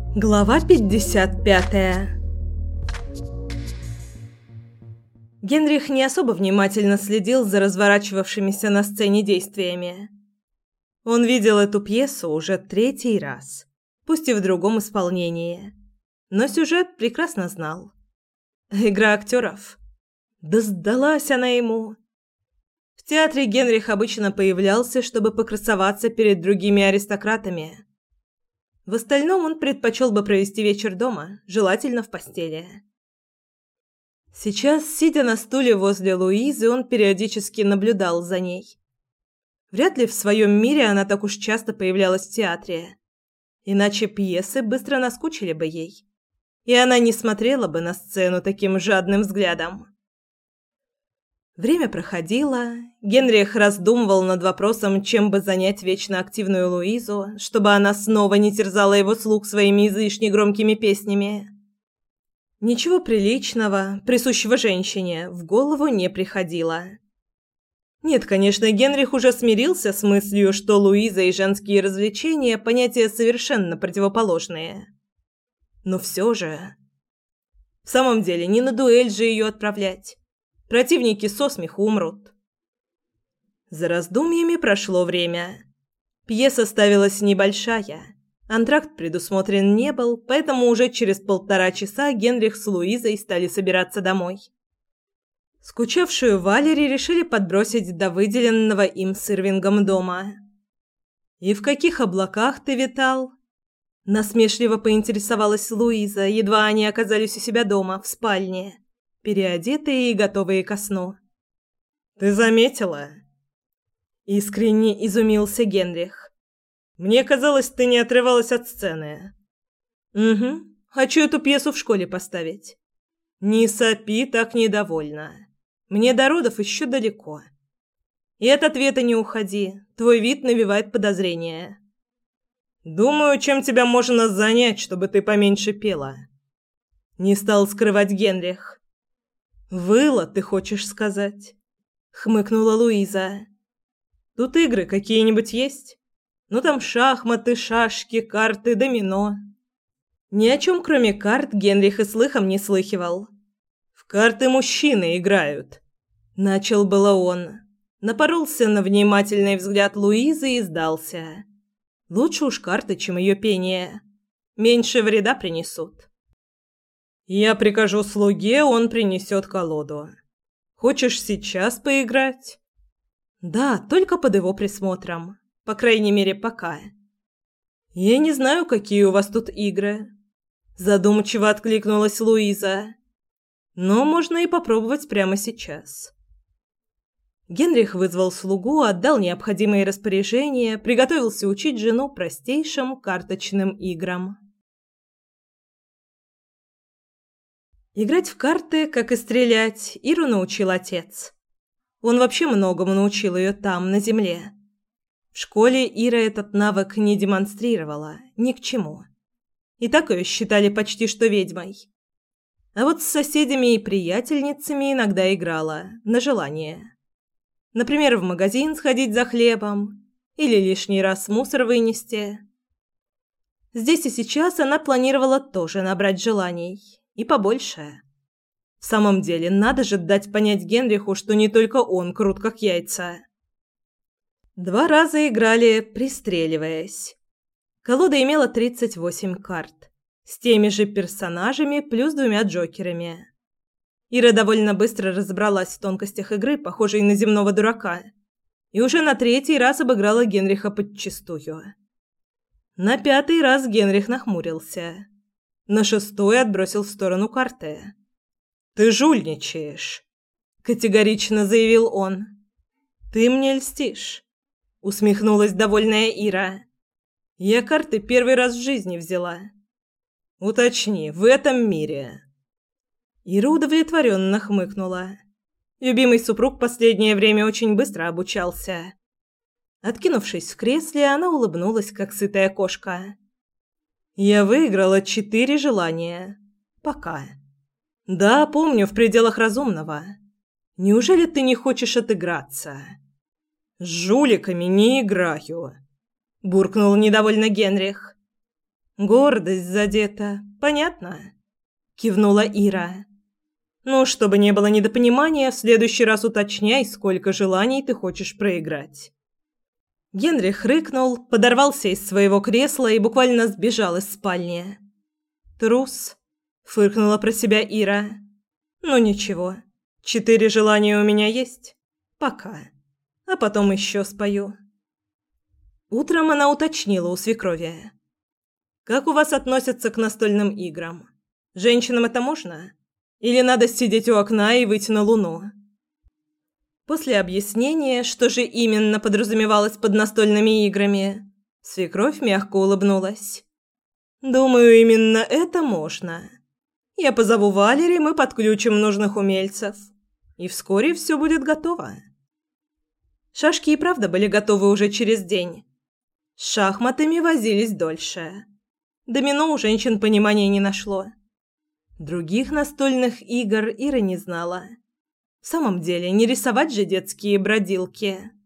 Глава 55. Генрих не особо внимательно следил за разворачивавшимися на сцене действиями. Он видел эту пьесу уже третий раз, пусть и в другом исполнении, но сюжет прекрасно знал. Игра актеров. Да сдалась она ему. В театре Генрих обычно появлялся, чтобы покрасоваться перед другими аристократами. В остальном он предпочел бы провести вечер дома, желательно в постели. Сейчас, сидя на стуле возле Луизы, он периодически наблюдал за ней. Вряд ли в своем мире она так уж часто появлялась в театре. Иначе пьесы быстро наскучили бы ей, и она не смотрела бы на сцену таким жадным взглядом. Время проходило, Генрих раздумывал над вопросом, чем бы занять вечно активную Луизу, чтобы она снова не терзала его слух своими излишне громкими песнями. Ничего приличного, присущего женщине, в голову не приходило. Нет, конечно, Генрих уже смирился с мыслью, что Луиза и женские развлечения – понятия совершенно противоположные. Но все же... В самом деле, не на дуэль же ее отправлять. Противники со смеху умрут. За раздумьями прошло время. Пьеса ставилась небольшая. Антракт предусмотрен не был, поэтому уже через 1,5 часа Генрих с Луизой стали собираться домой. Скучавшую Валери решили подбросить до выделенного им с Ирвингом дома. «И в каких облаках ты витал?» Насмешливо поинтересовалась Луиза, едва они оказались у себя дома, в спальне, переодетые и готовые ко сну. «Ты заметила?» Искренне изумился Генрих. «Мне казалось, ты не отрывалась от сцены». «Угу. Хочу эту пьесу в школе поставить». «Не сопи так недовольна. Мне до родов еще далеко. И от ответа не уходи. Твой вид навевает подозрения». «Думаю, чем тебя можно занять, чтобы ты поменьше пела». Не стал скрывать Генрих. «Выла, ты хочешь сказать?» — хмыкнула Луиза. «Тут игры какие-нибудь есть? Ну там шахматы, шашки, карты, домино». Ни о чем, кроме карт, Генрих и слыхом не слыхивал. «В карты мужчины играют», — начал было он. Напоролся на внимательный взгляд Луизы и сдался. Лучше уж карты, чем ее пение. Меньше вреда принесут. «Я прикажу слуге, он принесет колоду. Хочешь сейчас поиграть?» «Да, только под его присмотром. По крайней мере, пока». «Я не знаю, какие у вас тут игры», – задумчиво откликнулась Луиза. «Но можно и попробовать прямо сейчас». Генрих вызвал слугу, отдал необходимые распоряжения, приготовился учить жену простейшим карточным играм. Играть в карты, как и стрелять, Иру научил отец. Он вообще многому научил ее там, на земле. В школе Ира этот навык не демонстрировала, ни к чему. И так ее считали почти что ведьмой. А вот с соседями и приятельницами иногда играла, на желание. Например, в магазин сходить за хлебом или лишний раз мусор вынести. Здесь и сейчас она планировала тоже набрать желаний. И побольше. В самом деле, надо же дать понять Генриху, что не только он крут, как яйца. 2 раза играли, пристреливаясь. Колода имела 38 карт. С теми же персонажами плюс 2 джокерами. Ира довольно быстро разобралась в тонкостях игры, похожей на земного дурака. И уже на 3-й раз обыграла Генриха подчистую. На 5-й раз Генрих нахмурился. На 6-й отбросил в сторону карты. «Ты жульничаешь», — категорично заявил он. «Ты мне льстишь», — усмехнулась довольная Ира. «Я карты первый раз в жизни взяла». «Уточни, в этом мире». Ира удовлетворенно хмыкнула. Любимый супруг последнее время очень быстро обучался. Откинувшись в кресле, она улыбнулась, как сытая кошка. «Я выиграла 4 желания. Пока. Да, помню, в пределах разумного. Неужели ты не хочешь отыграться?» «С жуликами не играю», – буркнул недовольно Генрих. Гордость задета, понятно? Кивнула Ира. Ну, чтобы не было недопонимания, в следующий раз уточняй, сколько желаний ты хочешь проиграть. Генрих рыкнул, подорвался из своего кресла и буквально сбежал из спальни. «Трус», — фыркнула про себя Ира. «Ну ничего, 4 желания у меня есть. Пока. А потом еще спою». Утром она уточнила у свекрови. «Как у вас относятся к настольным играм? Женщинам это можно? Или надо сидеть у окна и выйти на луну?» После объяснения, что же именно подразумевалось под настольными играми, свекровь мягко улыбнулась. «Думаю, именно это можно. Я позову Валери, мы подключим нужных умельцев. И вскоре все будет готово». Шашки и правда были готовы уже через день. С шахматами возились дольше. Домино у женщин понимания не нашло. Других настольных игр Ира не знала. В самом деле, не рисовать же детские бродилки.